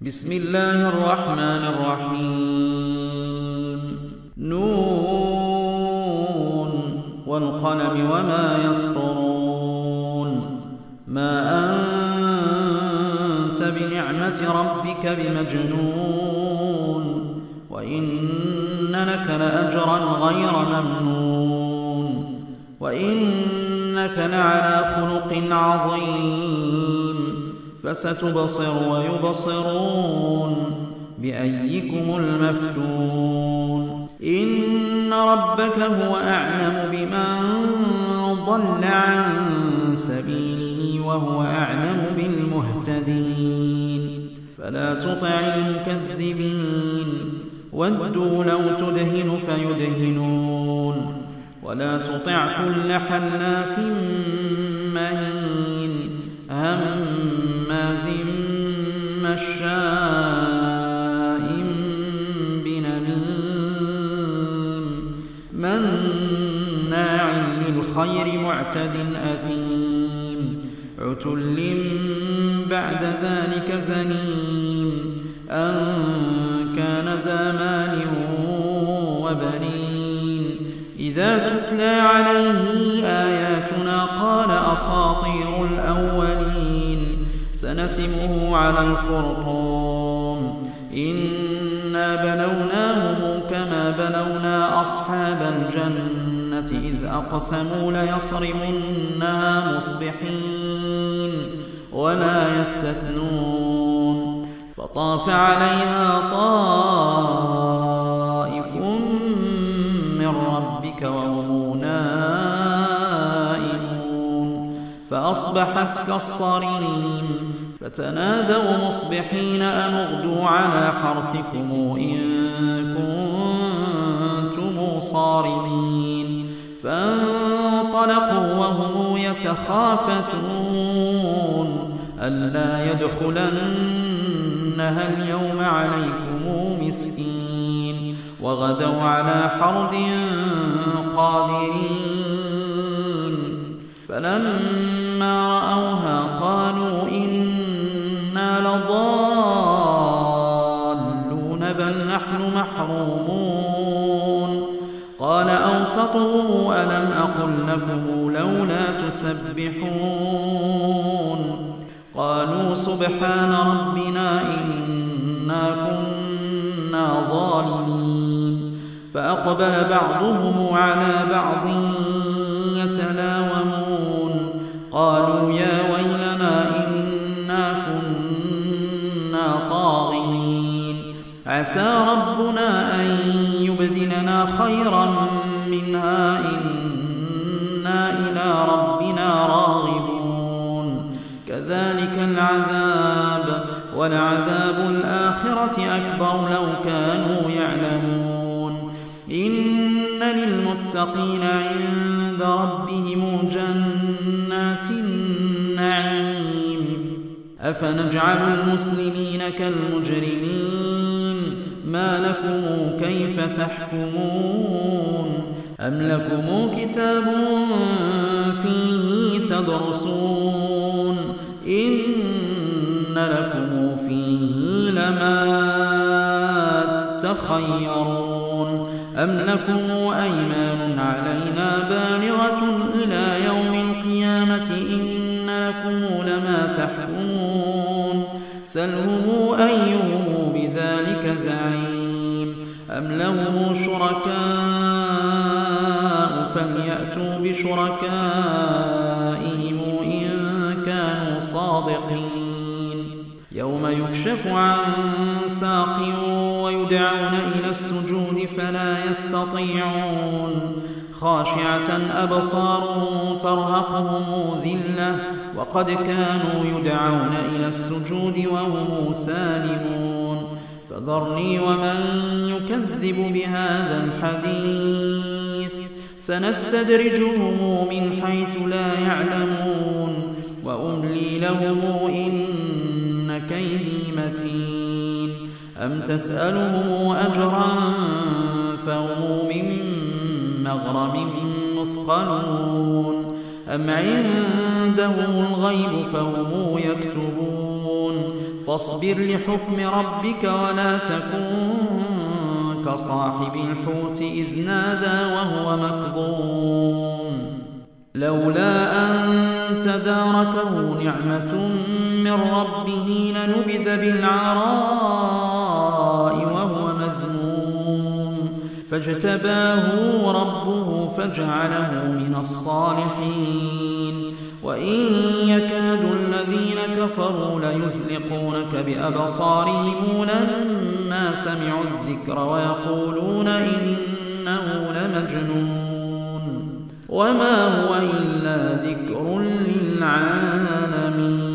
بسم الله الرحمن الرحيم نون والقلم وما يسطرون ما أنت بنعمة ربك بمجنون وإن لك لأجرا غير ممنون وإنك لعلى خلق عظيم فستبصر ويبصرون بأيكم المفتون إن ربك هو أعلم بمن ضل عن سبيله وهو أعلم بالمهتدين فلا تطع المكذبين ودوا لو تدهن فيدهنون ولا تطع كل حلاف مهين هماز مشاء بنميم مناع للخير معتد أثيم عتل بعد ذلك زنيم أن كان ذا مال وبنين إذا تتلى عليه آياتنا قال أساطير الأولين سنسمه على الخرطوم إنا بلوناهم كما بلونا أصحاب الجنة إذ أقسموا ليصرمنها مصبحين ولا يستثنون فطاف عليها طائف من ربك وهم نائمون فأصبحت كالصريم فتنادوا مصبحين أن اغدوا على حرثكم إن كنتم صارمين فانطلقوا وهم يتخافتون ألا يدخلنها اليوم عليكم مسكين وغدوا على حرد قادرين فلما رأوها قالوا إنا لضالون بل نحن محرومون قال أوسطهم ألم أقل لكم لولا تسبحون قالوا سبحان ربنا إنا كنا ظالمين فأقبل بعضهم على بعض يتلاومون قالوا يا ويلنا إنا كنا طاغين عسى ربنا أن يبدلنا خيرا منها إنا إلى ربنا راغبون كذلك العذاب ولعذاب الآخرة أكبر لو كانوا يعلمون إن للمتقين عند ربهم جنات النعيم أفنجعل المسلمين كالمجرمين ما لكم كيف تحكمون أم لكم كتاب فيه تدرسون إن لكم فيه لما تخيرون أم لكم أيمان علينا بالغة إلى يوم القيامة إن لكم لما تحكمون سلهم أيهم بذلك زعيم أم لهم شركاء فليأتوا بشركائهم إن كانوا صادقين يوم يكشف عن ساق ويدعون إلى السجود فلا يستطيعون خاشعة أبصارهم ترهقهم ذلة وقد كانوا يدعون إلى السجود وهم سالمون فذرني ومن يكذب بهذا الحديث سنستدرجهم من حيث لا يعلمون وأملي لهم إن كيدي متين أم تسألهم أجرا فهم من مغرم مثقلون أم عندهم الغيب فهم يكتبون فاصبر لحكم ربك ولا تكن كصاحب الحوت إذ نادى وهو مكظوم لولا أن تداركه نعمة من ربه لنبذ بالعراء وهو مذموم فاجتباه ربه فجعله من الصالحين وإن يكاد الذين كفروا ليزلقونك بأبصارهم لما سمعوا الذكر ويقولون إنه لمجنون وما هو إلا ذكر للعالمين.